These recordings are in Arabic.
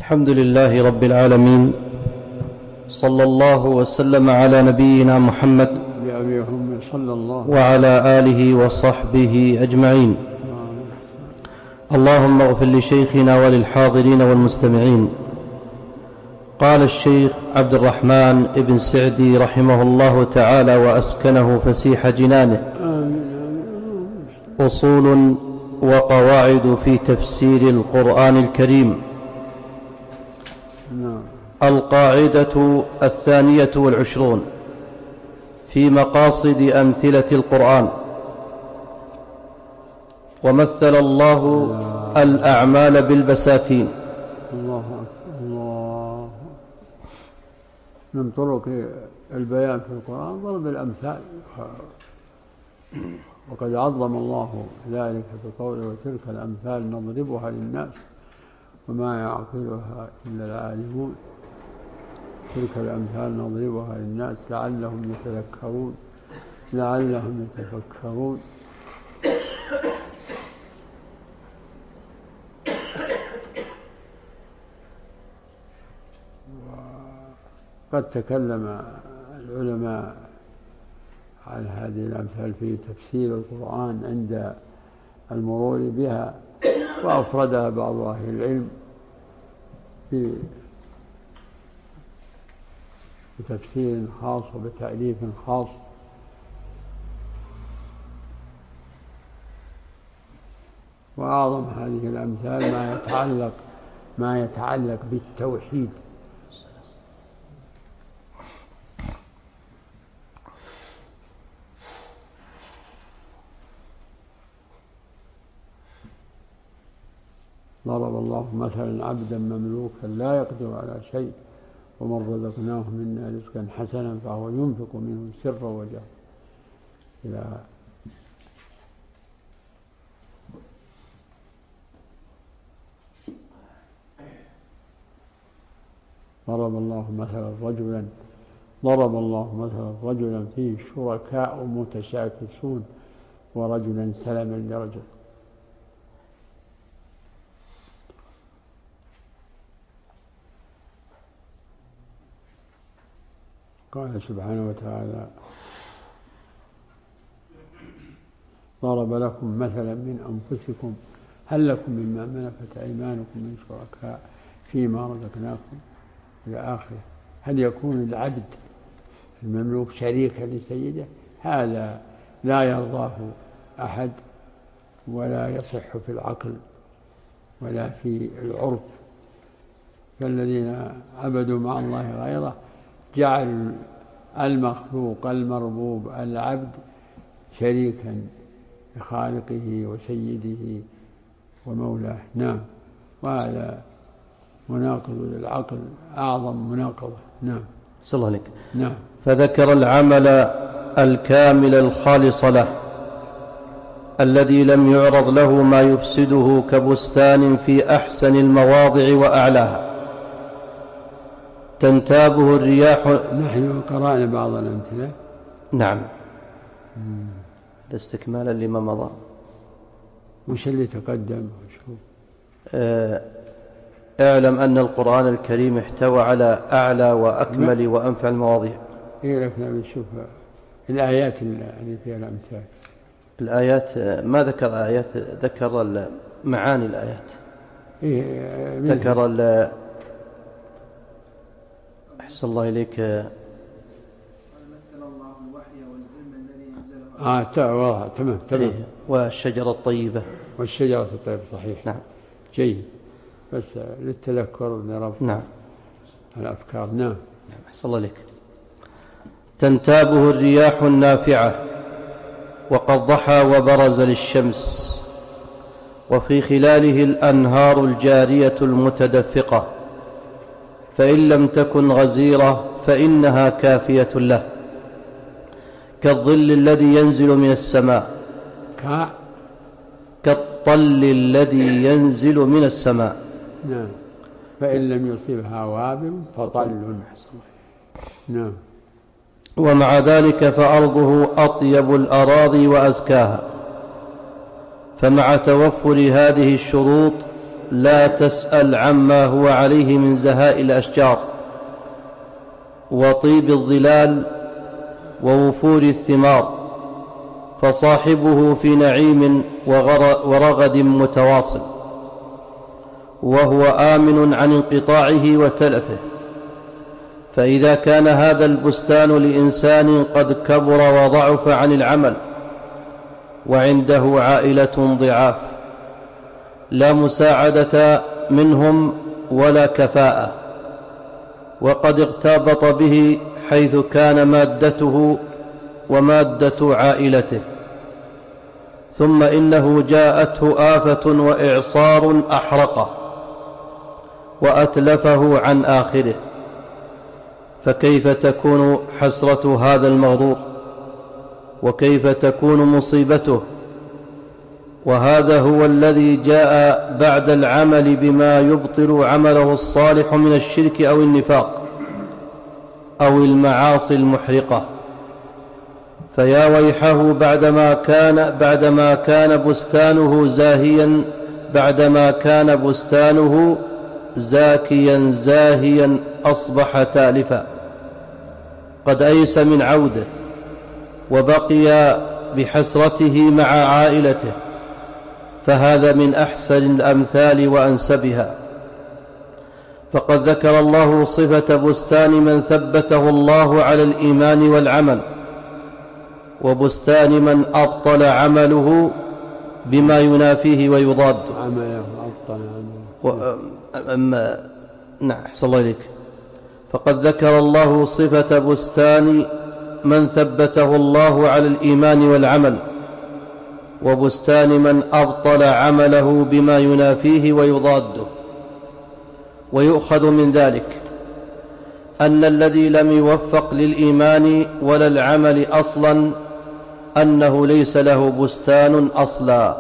الحمد لله رب العالمين، صلى الله وسلم على نبينا محمد وعلى آله وصحبه أجمعين. اللهم اغفر لشيخنا وللحاضرين والمستمعين. قال الشيخ عبد الرحمن بن سعدي رحمه الله تعالى وأسكنه فسيح جنانه: أصول وقواعد في تفسير القرآن الكريم. القاعدة 22 في مقاصد أمثلة القرآن. ومثل الله الأعمال بالبساتين. الله من طرق البيان في القرآن ضرب الأمثال، وقد عظم الله ذلك بقوله: وتلك الأمثال نضربها للناس وما يعقلها إلا العالمون. تلك الأمثال نضربها للناس لعلهم يتفكرون. وقد تكلم العلماء عن هذه الأمثال في تفسير القرآن عند المرور بها، وأفردها بعض أهل العلم بتفسير خاص وبتأليف خاص. وأعظم هذه الأمثال ما يتعلق بالتوحيد. ضرب الله مثلا عبدا مملوكا لا يقدر على شيء ومن رزقناه منا رزقا حسنا فهو ينفق منه سرا وجهرا إلى ضرب الله مثلا رجلا فيه شركاء متشاكسون ورجلا سلما لرجل. قال سبحانه وتعالى: ضرب لكم مثلا من أنفسكم هل لكم مما ملكت أيمانكم من شركاء فيما رزقناكم إلى آخره. هل يكون العبد المملوك شريكا لسيده؟ هذا لا يرضاه أحد، ولا يصح في العقل ولا في العرف. فالذين عبدوا مع الله غيره جعل المخلوق المربوب العبد شريكا لخالقه وسيده ومولاه. نعم، وهذا مناقض للعقل، أعظم مناقضة. نعم، صلى الله عليك. نعم. فذكر العمل الكامل الخالص له الذي لم يعرض له ما يفسده كبستان في أحسن المواضع وأعلاها تنتابه الرياح. نحن قرأنا بعض الأمثلة. نعم، هذا استكمالا لما مضى. وش اللي تقدم؟ اعلم أن القرآن الكريم احتوى على أعلى وأكمل وأنفع المواضيع. إيه، لكن نشوف الآيات اللي فيها الأمثال. الآيات ما ذكر آيات، ذكر معاني الآيات. إيه، ذكر أحسن الله إليك. مثل الله الوحي والعلم الذي أنزله. واضح. تمام. إيه. والشجرة الطيبة. والشجرة الطيبة، صحيح. نعم، جيد، بس للتذكر لربط. نعم، الأفكار. نعم. أحسن الله إليك. تنتابه الرياح النافعة وقد ضحى وبرز للشمس، وفي خلاله الأنهار الجارية المتدفقة، فإن لم تكن غزيرة فإنها كافية له، كالظل الذي ينزل من السماء. كالطل الذي ينزل من السماء. نعم. فإن لم يصبها وابل فطل. نعم. ومع ذلك فأرضه أطيب الأراضي وأزكاها. فمع توفر هذه الشروط لا تسأل عما هو عليه من زهاء الأشجار وطيب الظلال ووفور الثمار، فصاحبه في نعيم ورغد متواصل، وهو آمن عن انقطاعه وتلفه. فإذا كان هذا البستان لإنسان قد كبر وضعف عن العمل وعنده عائلة ضعاف لا مساعدة منهم ولا كفاءة، وقد اغتابط به حيث كان مادته ومادة عائلته، ثم إنه جاءته آفة وإعصار أحرقه وأتلفه عن آخره، فكيف تكون حسرة هذا المغرور؟ وكيف تكون مصيبته؟ وهذا هو الذي جاء بعد العمل بما يبطل عمله الصالح من الشرك أو النفاق أو المعاصي المحرقة. فيا ويحه بعدما كان بستانه زاهيا، بعدما كان بستانه زاكيا زاهيا أصبح تالفا، قد أيس من عوده وبقي بحسرته مع عائلته. فهذا من أحسن الأمثال وأنسبها. فقد ذكر الله صفة بستان من ثبته الله على الإيمان والعمل، وبستان من أبطل عمله بما ينافيه ويضاد نعم أحسن الله إليك. فقد ذكر الله صفة بستان من ثبته الله على الإيمان والعمل، وبستان من أبطل عمله بما ينافيه ويضاده. ويؤخذ من ذلك أن الذي لم يوفق للإيمان ولا العمل أصلا أنه ليس له بستان أصلا.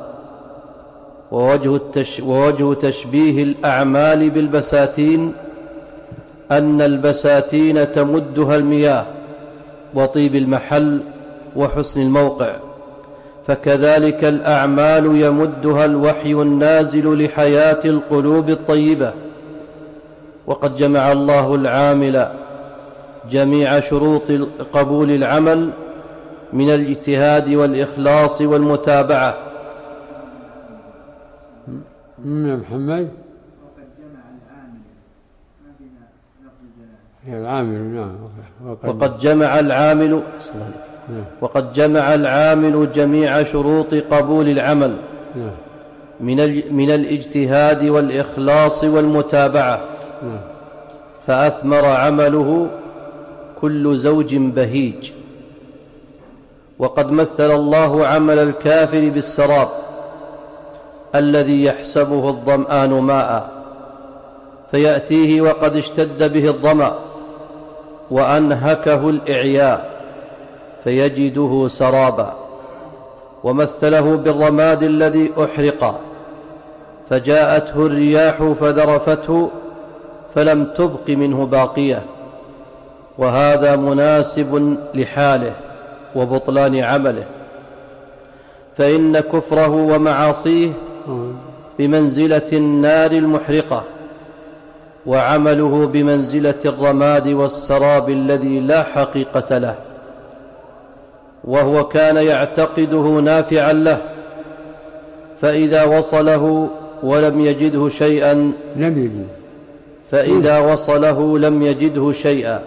ووجه تشبيه الأعمال بالبساتين أن البساتين تمدها المياه وطيب المحل وحسن الموقع، فكذلك الأعمال يمدها الوحي النازل لحياة القلوب الطيبة. وقد جمع الله العامل جميع شروط قبول العمل من الاجتهاد والإخلاص والمتابعة. يا محمد وقد جمع العامل ما بين لفظ الجلالة العامل نعم وقد جمع العامل جميع شروط قبول العمل من الاجتهاد والإخلاص والمتابعة، فأثمر عمله كل زوج بهيج. وقد مثل الله عمل الكافر بالسراب الذي يحسبه الظمآن ماء، فيأتيه وقد اشتد به الظمأ وأنهكه الإعياء فيجده سرابا. ومثله بالرماد الذي أحرق فجاءته الرياح فذرفته فلم تبق منه باقية. وهذا مناسب لحاله وبطلان عمله، فإن كفره ومعاصيه بمنزلة النار المحرقة، وعمله بمنزلة الرماد والسراب الذي لا حقيقة له، وهو كان يعتقده نافعا له، فإذا وصله لم يجده شيئا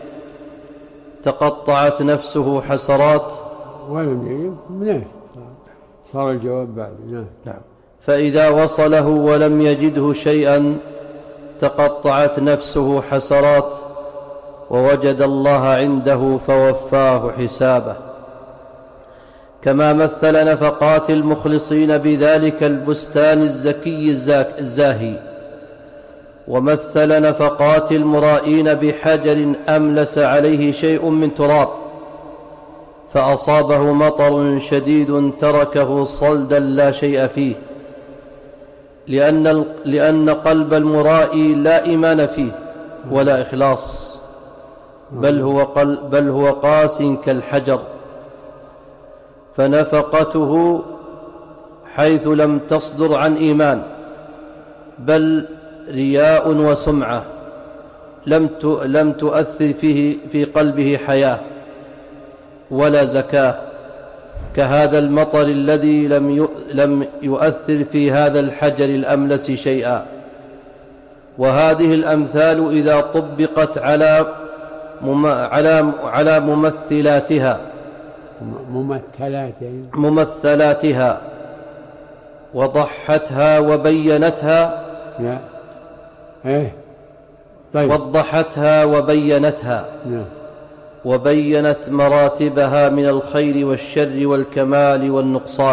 تقطعت نفسه حسرات ولم يجد صار الجواب بعد نعم. فإذا وصله ولم يجده شيئا تقطعت نفسه حسرات، ووجد الله عنده فوفاه حسابه. كما مثل نفقات المخلصين بذلك البستان الزكي الزاهي، ومثل نفقات المرائين بحجر أملس عليه شيء من تراب فأصابه مطر شديد تركه صلدا لا شيء فيه، لأن قلب المرائي لا إيمان فيه ولا إخلاص، بل هو قاس كالحجر. فنفقته حيث لم تصدر عن إيمان بل رياء وسمعة لم تؤثر في قلبه حياة ولا زكاة، كهذا المطر الذي لم يؤثر في هذا الحجر الأملس شيئا. وهذه الأمثال إذا طبقت على ممثلاتها وضحتها وبينتها لا. إيه؟ طيب. وضحتها وبينتها وبينت مراتبها من الخير والشر والكمال والنقصان.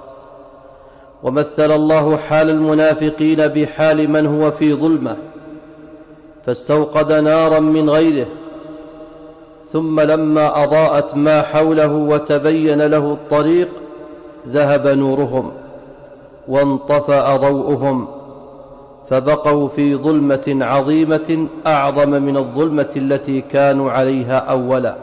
ومثل الله حال المنافقين بحال من هو في ظلمة فاستوقد نارا من غيره، ثم لما أضاءت ما حوله وتبين له الطريق ذهب نورهم وانطفأ ضوءهم، فبقوا في ظلمة عظيمة أعظم من الظلمة التي كانوا عليها أولا.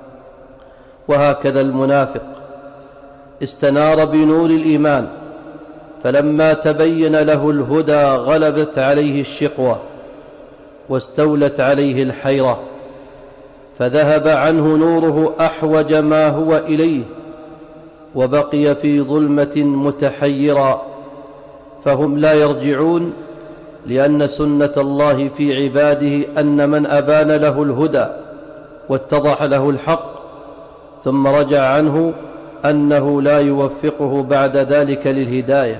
وهكذا المنافق استنار بنور الإيمان، فلما تبين له الهدى غلبت عليه الشقوة واستولت عليه الحيرة، فذهب عنه نوره أحوج ما هو إليه، وبقي في ظلمة متحيرا، فهم لا يرجعون، لأن سنة الله في عباده أن من أبان له الهدى واتضح له الحق ثم رجع عنه أنه لا يوفقه بعد ذلك للهداية،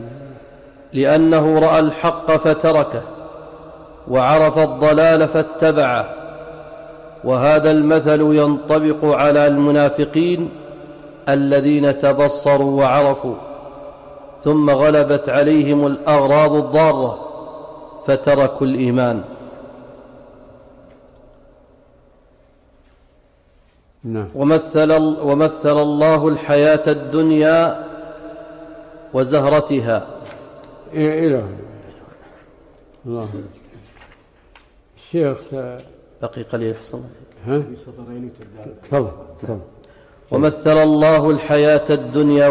لأنه رأى الحق فتركه وعرف الضلال فاتبعه. وهذا المثل ينطبق على المنافقين الذين تبصروا وعرفوا ثم غلبت عليهم الأغراض الضارة فتركوا الإيمان. ومثل الله الحياة الدنيا وزهرتها. إله الله. الشيخ بقي قليل حصل. تفضل. ومثل الله الحياة الدنيا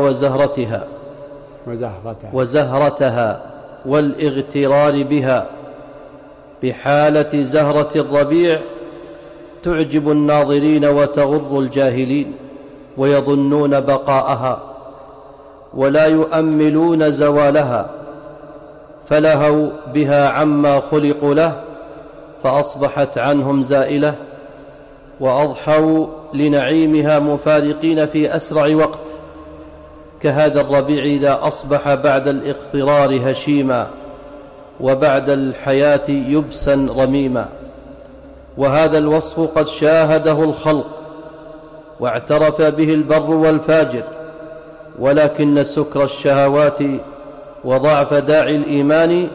وزهرتها والاغترار بها بحالة زهرة الربيع تعجب الناظرين وتغر الجاهلين ويظنون بقاءها ولا يؤملون زوالها، فلهوا بها عما خلقوا له فأصبحت عنهم زائلة، وأضحوا لنعيمها مفارقين في أسرع وقت، كهذا الربيع إذا أصبح بعد الاغترار هشيما وبعد الحياة يبسا رميما. وهذا الوصف قد شاهده الخلق واعترف به البر والفاجر، ولكن سكر الشهوات وضعف داعي الإيمان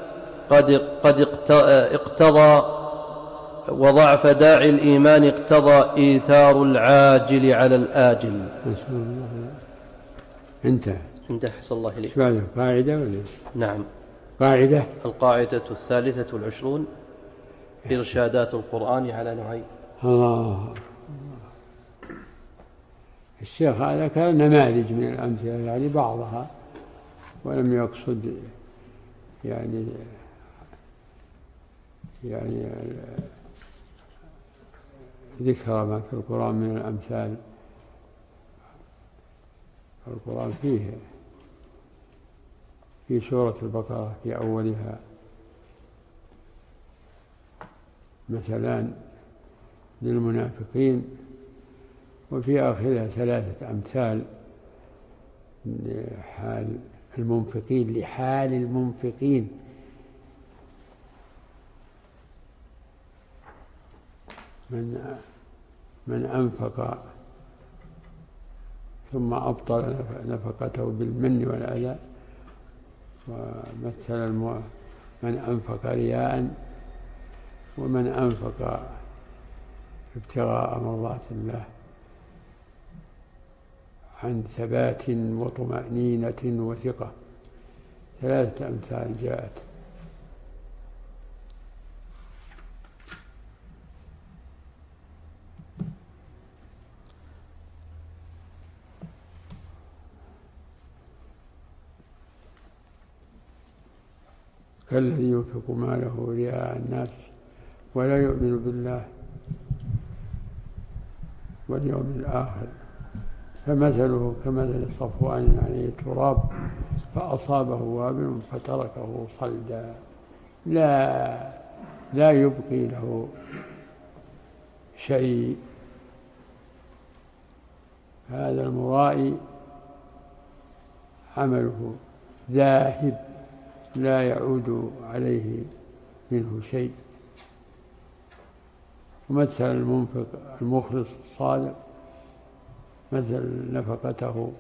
وضعف داعي الإيمان اقتضى إيثار العاجل على الآجل. انتهى. حسن الله إليك. بعد قاعدة ولا؟ نعم. قاعدة. القاعدة 23 إرشادات القرآن على نوعين. الله. الشيخ هذا كان نماذج من الأمثلة، يعني بعضها، ولم يقصد يعني ذكر ما في القرآن من الأمثال. القرآن فيه في سورة البقرة في أولها مثلان للمنافقين، وفي آخرها 3 أمثال لحال المنفقين. من أنفق ثم أبطل نفقته بالمن والأذى، ومثل من أنفق رياء، ومن أنفق ابتغاء مرضات الله عن ثبات وطمأنينة وثقة. 3 أمثال جاءت. كالذي ينفق ماله رئاء الناس ولا يؤمن بالله واليوم الآخر، فمثله كمثل صفوان عليه تراب فأصابه وابل فتركه صلدا لا يبقي له شيء. هذا المرائي عمله ذاهب لا يعود عليه منه شيء. ومثل المنفق المخلص الصادق مثل نفقته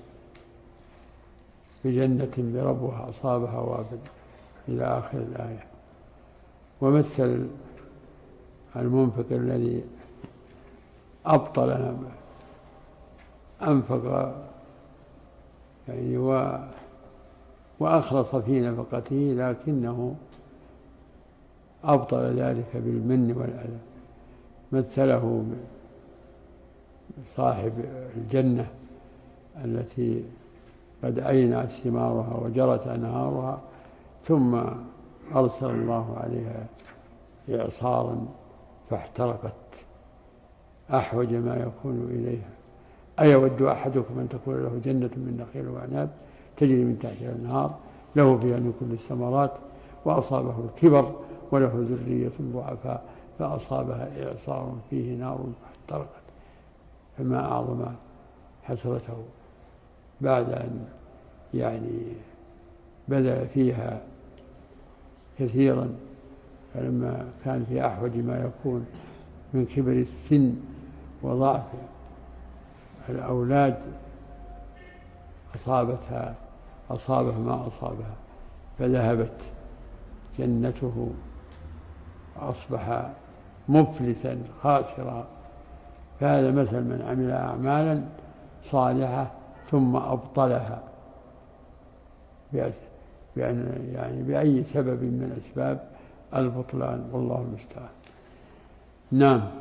بجنة بربها أصابها وابل إلى آخر الآية. ومثل المنفق الذي أبطل أنفق يعني وأخلص في نفقته لكنه أبطل ذلك بالمن والأذى. مثله صاحب الجنة التي قد أينعت ثمارها وجرت أنهارها ثم أرسل الله عليها إعصارا فاحترقت أحوج ما يكون إليها. أيود أحدكم أن تكون له جنة من نخيل وأعناب تجري من تحتها الأنهار له فيها من كل الثمرات وأصابه الكبر وله ذرية ضعفاء فأصابها إعصار فيه نار فاحترقت. فما أعظم حسرته بعد أن بذل فيها كثيرا، فلما كان في أحوج ما يكون من كبر السن وضعف الأولاد أصابه ما أصابها فذهبت جنته وأصبح مفلسا خاسرا. فهذا مثل من عمل أعمالا صالحة ثم أبطلها بأي سبب من أسباب البطلان، والله المستعان. نعم.